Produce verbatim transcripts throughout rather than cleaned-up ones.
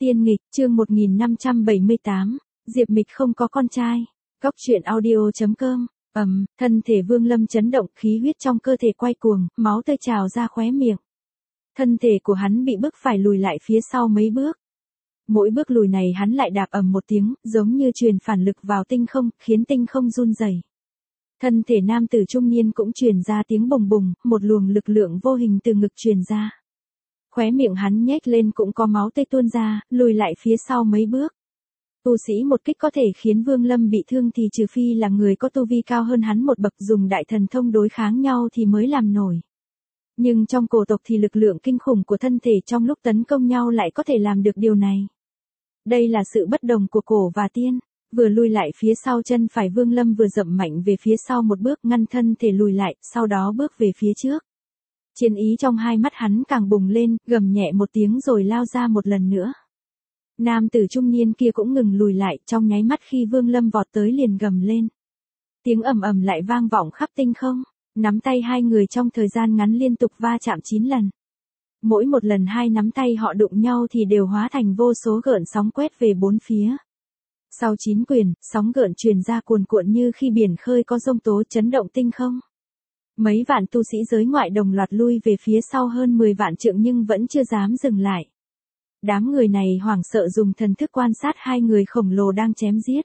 Tiên nghịch, chương một nghìn năm trăm bảy mươi tám, Diệp Mịch không có con trai. Góc truyện audio chấm com. Ầm, thân thể Vương Lâm chấn động, khí huyết trong cơ thể quay cuồng, máu tươi trào ra khóe miệng. Thân thể của hắn bị bức phải lùi lại phía sau mấy bước. Mỗi bước lùi này hắn lại đạp ầm một tiếng, giống như truyền phản lực vào tinh không, khiến tinh không run rẩy. Thân thể nam tử trung niên cũng truyền ra tiếng bùng bùng, một luồng lực lượng vô hình từ ngực truyền ra. Khóe miệng hắn nhếch lên cũng có máu tươi tuôn ra, lùi lại phía sau mấy bước. Tu sĩ một kích có thể khiến Vương Lâm bị thương thì trừ phi là người có tu vi cao hơn hắn một bậc dùng đại thần thông đối kháng nhau thì mới làm nổi. Nhưng trong cổ tộc thì lực lượng kinh khủng của thân thể trong lúc tấn công nhau lại có thể làm được điều này. Đây là sự bất đồng của cổ và tiên. Vừa lùi lại phía sau chân phải Vương Lâm vừa dậm mạnh về phía sau một bước ngăn thân thể lùi lại, sau đó bước về phía trước. Chiến ý trong hai mắt hắn càng bùng lên, gầm nhẹ một tiếng rồi lao ra một lần nữa. Nam tử trung niên kia cũng ngừng lùi lại, trong nháy mắt khi Vương Lâm vọt tới liền gầm lên. Tiếng ầm ầm lại vang vọng khắp tinh không, nắm tay hai người trong thời gian ngắn liên tục va chạm chín lần. Mỗi một lần hai nắm tay họ đụng nhau thì đều hóa thành vô số gợn sóng quét về bốn phía. Sau chín quyền, sóng gợn truyền ra cuồn cuộn như khi biển khơi có giông tố chấn động tinh không. Mấy vạn tu sĩ giới ngoại đồng loạt lui về phía sau hơn mười vạn trượng nhưng vẫn chưa dám dừng lại. Đám người này hoảng sợ dùng thần thức quan sát hai người khổng lồ đang chém giết.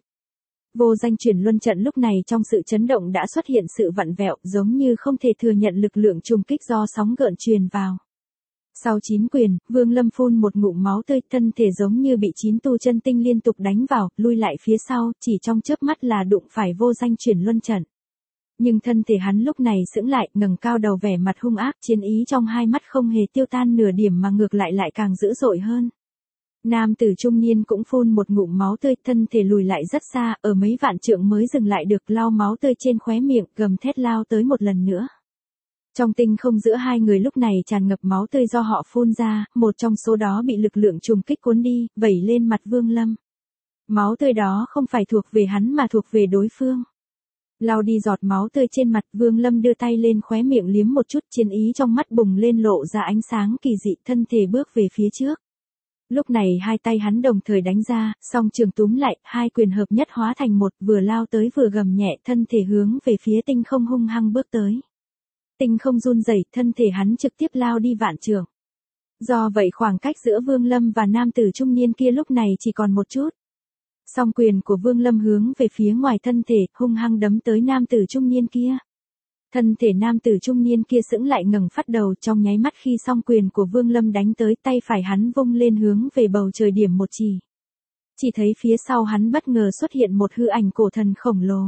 Vô danh chuyển luân trận lúc này trong sự chấn động đã xuất hiện sự vặn vẹo giống như không thể thừa nhận lực lượng trùng kích do sóng gợn truyền vào. Sau chín quyền, Vương Lâm phun một ngụm máu tươi, thân thể giống như bị chín tu chân tinh liên tục đánh vào, lui lại phía sau, chỉ trong chớp mắt là đụng phải vô danh chuyển luân trận. Nhưng thân thể hắn lúc này sững lại, ngẩng cao đầu vẻ mặt hung ác, chiến ý trong hai mắt không hề tiêu tan nửa điểm mà ngược lại lại càng dữ dội hơn. Nam tử trung niên cũng phun một ngụm máu tươi, thân thể lùi lại rất xa, ở mấy vạn trượng mới dừng lại được, lau máu tươi trên khóe miệng, gầm thét lao tới một lần nữa. Trong tinh không giữa hai người lúc này tràn ngập máu tươi do họ phun ra, một trong số đó bị lực lượng trùng kích cuốn đi, vẩy lên mặt Vương Lâm. Máu tươi đó không phải thuộc về hắn mà thuộc về đối phương. Lau đi giọt máu tươi trên mặt, Vương Lâm đưa tay lên khóe miệng liếm một chút, chiến ý trong mắt bùng lên lộ ra ánh sáng kỳ dị, thân thể bước về phía trước. Lúc này hai tay hắn đồng thời đánh ra, song trường túm lại, hai quyền hợp nhất hóa thành một, vừa lao tới vừa gầm nhẹ, thân thể hướng về phía tinh không hung hăng bước tới. Tinh không run rẩy, thân thể hắn trực tiếp lao đi vạn trượng. Do vậy khoảng cách giữa Vương Lâm và nam tử trung niên kia lúc này chỉ còn một chút. Song quyền của Vương Lâm hướng về phía ngoài thân thể, hung hăng đấm tới nam tử trung niên kia. Thân thể nam tử trung niên kia sững lại ngẩng phát đầu, trong nháy mắt khi song quyền của Vương Lâm đánh tới, tay phải hắn vung lên hướng về bầu trời điểm một chỉ. Chỉ thấy phía sau hắn bất ngờ xuất hiện một hư ảnh cổ thần khổng lồ.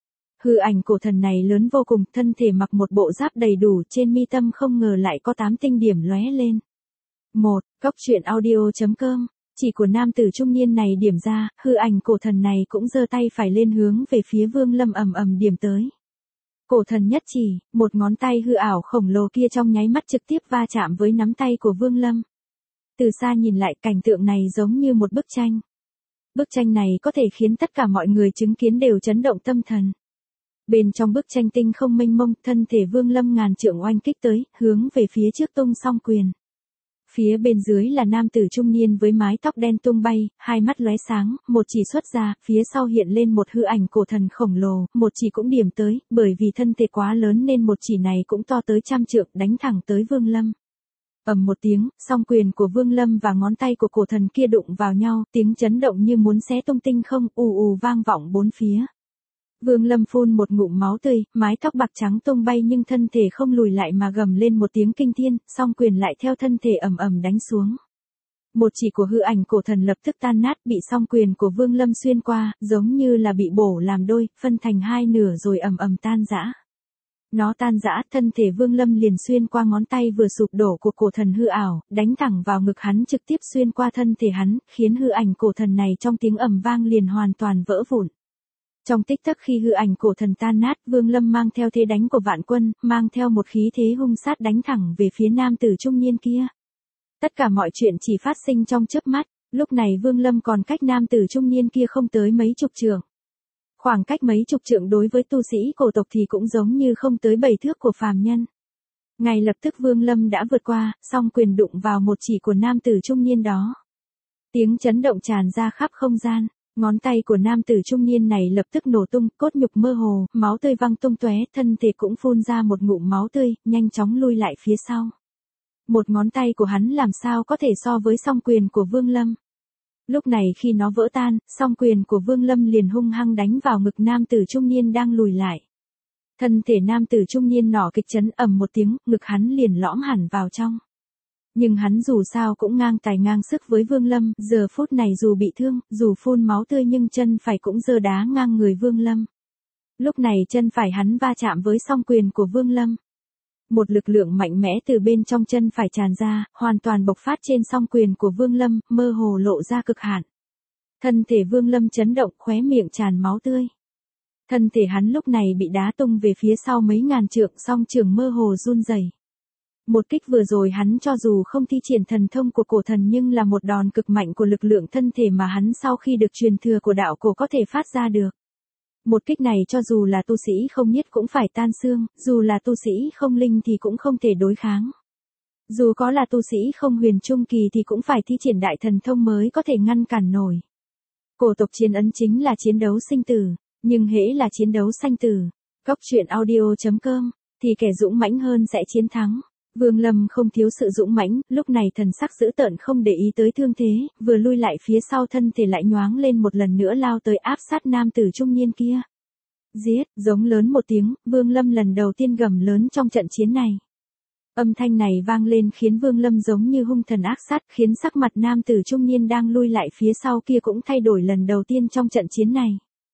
Hư ảnh cổ thần này lớn vô cùng, thân thể mặc một bộ giáp đầy đủ, trên mi tâm không ngờ lại có tám tinh điểm lóe lên. một. Góc truyện audio chấm com. Chỉ của nam tử trung niên này điểm ra, hư ảnh cổ thần này cũng giơ tay phải lên hướng về phía Vương Lâm ầm ầm điểm tới. Cổ thần nhất chỉ, một ngón tay hư ảo khổng lồ kia trong nháy mắt trực tiếp va chạm với nắm tay của Vương Lâm. Từ xa nhìn lại, cảnh tượng này giống như một bức tranh. Bức tranh này có thể khiến tất cả mọi người chứng kiến đều chấn động tâm thần. Bên trong bức tranh tinh không mênh mông, thân thể Vương Lâm ngàn trượng oanh kích tới, hướng về phía trước tung song quyền. Phía bên dưới là nam tử trung niên với mái tóc đen tung bay, hai mắt lóe sáng, một chỉ xuất ra, phía sau hiện lên một hư ảnh cổ thần khổng lồ, một chỉ cũng điểm tới, bởi vì thân thể quá lớn nên một chỉ này cũng to tới trăm trượng, đánh thẳng tới Vương Lâm. Ầm một tiếng, song quyền của Vương Lâm và ngón tay của cổ thần kia đụng vào nhau, tiếng chấn động như muốn xé tung tinh không, ù ù vang vọng bốn phía. Vương Lâm phun một ngụm máu tươi, mái tóc bạc trắng tung bay nhưng thân thể không lùi lại mà gầm lên một tiếng kinh thiên, song quyền lại theo thân thể ầm ầm đánh xuống. Một chỉ của hư ảnh cổ thần lập tức tan nát, bị song quyền của Vương Lâm xuyên qua, giống như là bị bổ làm đôi, phân thành hai nửa rồi ầm ầm tan rã. Nó tan rã, thân thể Vương Lâm liền xuyên qua ngón tay vừa sụp đổ của cổ thần hư ảo, đánh thẳng vào ngực hắn, trực tiếp xuyên qua thân thể hắn, khiến hư ảnh cổ thần này trong tiếng ầm vang liền hoàn toàn vỡ vụn. Trong tích tắc khi hư ảnh cổ thần tan nát, Vương Lâm mang theo thế đánh của vạn quân, mang theo một khí thế hung sát đánh thẳng về phía nam tử trung niên kia. Tất cả mọi chuyện chỉ phát sinh trong chớp mắt, lúc này Vương Lâm còn cách nam tử trung niên kia không tới mấy chục trượng. Khoảng cách mấy chục trượng đối với tu sĩ cổ tộc thì cũng giống như không tới bảy thước của phàm nhân. Ngay lập tức Vương Lâm đã vượt qua, song quyền đụng vào một chỉ của nam tử trung niên đó. Tiếng chấn động tràn ra khắp không gian. Ngón tay của nam tử trung niên này lập tức nổ tung, cốt nhục mơ hồ, máu tươi văng tung tóe, thân thể cũng phun ra một ngụm máu tươi, nhanh chóng lui lại phía sau. Một ngón tay của hắn làm sao có thể so với song quyền của Vương Lâm. Lúc này khi nó vỡ tan, song quyền của Vương Lâm liền hung hăng đánh vào ngực nam tử trung niên đang lùi lại. Thân thể nam tử trung niên nọ kịch chấn ầm một tiếng, ngực hắn liền lõm hẳn vào trong. Nhưng hắn dù sao cũng ngang tài ngang sức với Vương Lâm, giờ phút này dù bị thương, dù phun máu tươi nhưng chân phải cũng giơ đá ngang người Vương Lâm. Lúc này chân phải hắn va chạm với song quyền của Vương Lâm. Một lực lượng mạnh mẽ từ bên trong chân phải tràn ra, hoàn toàn bộc phát trên song quyền của Vương Lâm, mơ hồ lộ ra cực hạn. Thân thể Vương Lâm chấn động, khóe miệng tràn máu tươi. Thân thể hắn lúc này bị đá tung về phía sau mấy ngàn trượng, song trường mơ hồ run rẩy. Một kích vừa rồi hắn cho dù không thi triển thần thông của cổ thần nhưng là một đòn cực mạnh của lực lượng thân thể mà hắn sau khi được truyền thừa của đạo cổ có thể phát ra được. Một kích này cho dù là tu sĩ không nhất cũng phải tan xương, dù là tu sĩ không linh thì cũng không thể đối kháng. Dù có là tu sĩ không huyền trung kỳ thì cũng phải thi triển đại thần thông mới có thể ngăn cản nổi. Cổ tộc chiến ấn chính là chiến đấu sinh tử, nhưng hễ là chiến đấu sanh tử, Cốc truyện audio chấm com, thì kẻ dũng mãnh hơn sẽ chiến thắng. Vương Lâm không thiếu sự dũng mãnh, lúc này thần sắc dữ tợn không để ý tới thương thế, vừa lui lại phía sau thân thể lại nhoáng lên một lần nữa lao tới áp sát nam tử trung niên kia. Giết, giống lớn một tiếng, Vương Lâm lần đầu tiên gầm lớn trong trận chiến này. Âm thanh này vang lên khiến Vương Lâm giống như hung thần ác sát, khiến sắc mặt nam tử trung niên đang lui lại phía sau kia cũng thay đổi lần đầu tiên trong trận chiến này.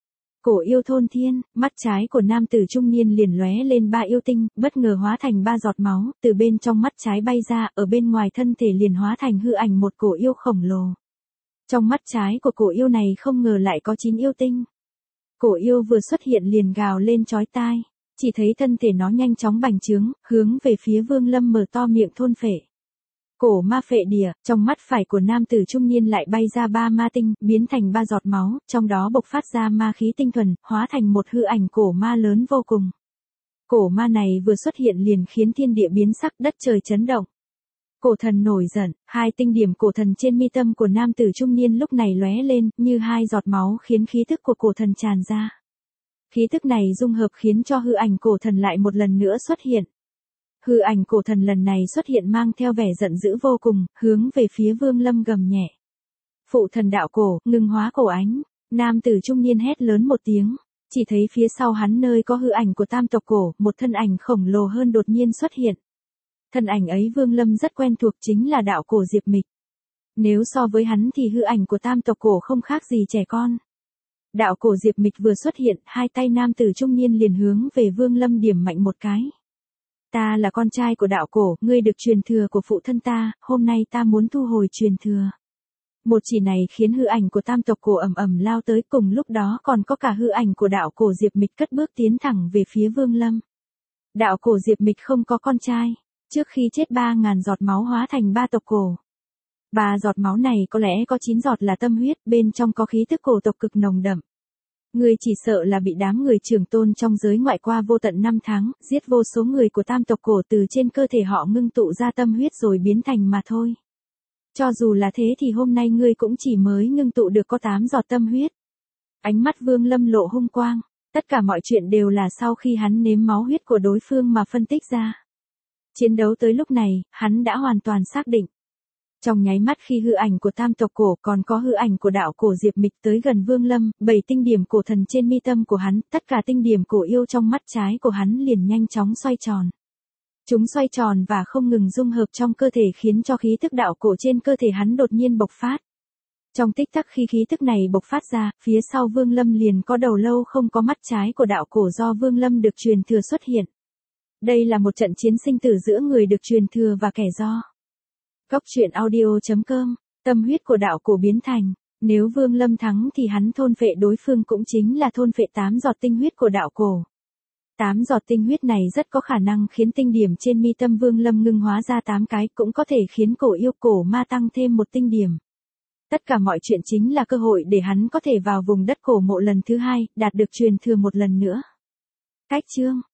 Cổ yêu thôn thiên, mắt trái của nam tử trung niên liền lóe lên ba yêu tinh, bất ngờ hóa thành ba giọt máu, từ bên trong mắt trái bay ra, ở bên ngoài thân thể liền hóa thành hư ảnh một cổ yêu khổng lồ. Trong mắt trái của cổ yêu này không ngờ lại có chín yêu tinh. Cổ yêu vừa xuất hiện liền gào lên chói tai, chỉ thấy thân thể nó nhanh chóng bành trướng, hướng về phía Vương Lâm mở to miệng thôn phệ. Cổ ma phệ địa, trong mắt phải của nam tử trung niên lại bay ra ba ma tinh, biến thành ba giọt máu, trong đó bộc phát ra ma khí tinh thuần, hóa thành một hư ảnh cổ ma lớn vô cùng. Cổ ma này vừa xuất hiện liền khiến thiên địa biến sắc, đất trời chấn động. Cổ thần nổi giận, hai tinh điểm cổ thần trên mi tâm của nam tử trung niên lúc này lóe lên, như hai giọt máu khiến khí tức của cổ thần tràn ra. Khí tức này dung hợp khiến cho hư ảnh cổ thần lại một lần nữa xuất hiện. Hư ảnh cổ thần lần này xuất hiện mang theo vẻ giận dữ vô cùng, hướng về phía Vương Lâm gầm nhẹ. Phụ thần đạo cổ, ngừng hóa cổ ánh, nam tử trung niên hét lớn một tiếng, chỉ thấy phía sau hắn nơi có hư ảnh của tam tộc cổ, một thân ảnh khổng lồ hơn đột nhiên xuất hiện. Thân ảnh ấy Vương Lâm rất quen thuộc chính là đạo cổ Diệp Mịch. Nếu so với hắn thì hư ảnh của tam tộc cổ không khác gì trẻ con. Đạo cổ Diệp Mịch vừa xuất hiện, hai tay nam tử trung niên liền hướng về Vương Lâm điểm mạnh một cái. Ta là con trai của đạo cổ, ngươi được truyền thừa của phụ thân ta, hôm nay ta muốn thu hồi truyền thừa. Một chỉ này khiến hư ảnh của tam tộc cổ ầm ầm lao tới, cùng lúc đó còn có cả hư ảnh của đạo cổ Diệp Mịch cất bước tiến thẳng về phía Vương Lâm. Đạo cổ Diệp Mịch không có con trai, trước khi chết ba ngàn giọt máu hóa thành ba tộc cổ. Ba giọt máu này có lẽ có chín giọt là tâm huyết, bên trong có khí tức cổ tộc cực nồng đậm. Ngươi chỉ sợ là bị đám người trưởng tôn trong giới ngoại qua vô tận năm tháng, giết vô số người của tam tộc cổ từ trên cơ thể họ ngưng tụ ra tâm huyết rồi biến thành mà thôi. Cho dù là thế thì hôm nay ngươi cũng chỉ mới ngưng tụ được có tám giọt tâm huyết. Ánh mắt Vương Lâm lộ hung quang, tất cả mọi chuyện đều là sau khi hắn nếm máu huyết của đối phương mà phân tích ra. Chiến đấu tới lúc này, hắn đã hoàn toàn xác định. Trong nháy mắt khi hư ảnh của tam tộc cổ còn có hư ảnh của đạo cổ Diệp Mịch tới gần Vương Lâm, bảy tinh điểm cổ thần trên mi tâm của hắn, tất cả tinh điểm cổ yêu trong mắt trái của hắn liền nhanh chóng xoay tròn. Chúng xoay tròn và không ngừng dung hợp trong cơ thể khiến cho khí tức đạo cổ trên cơ thể hắn đột nhiên bộc phát. Trong tích tắc khi khí tức này bộc phát ra, phía sau Vương Lâm liền có đầu lâu không có mắt trái của đạo cổ do Vương Lâm được truyền thừa xuất hiện. Đây là một trận chiến sinh tử giữa người được truyền thừa và kẻ do. Cốc truyện audio chấm com, tâm huyết của đạo cổ biến thành, nếu Vương Lâm thắng thì hắn thôn phệ đối phương cũng chính là thôn phệ tám giọt tinh huyết của đạo cổ. Tám giọt tinh huyết này rất có khả năng khiến tinh điểm trên mi tâm Vương Lâm ngưng hóa ra tám cái, cũng có thể khiến cổ yêu cổ ma tăng thêm một tinh điểm. Tất cả mọi chuyện chính là cơ hội để hắn có thể vào vùng đất cổ mộ lần thứ hai, đạt được truyền thừa một lần nữa. Cách chương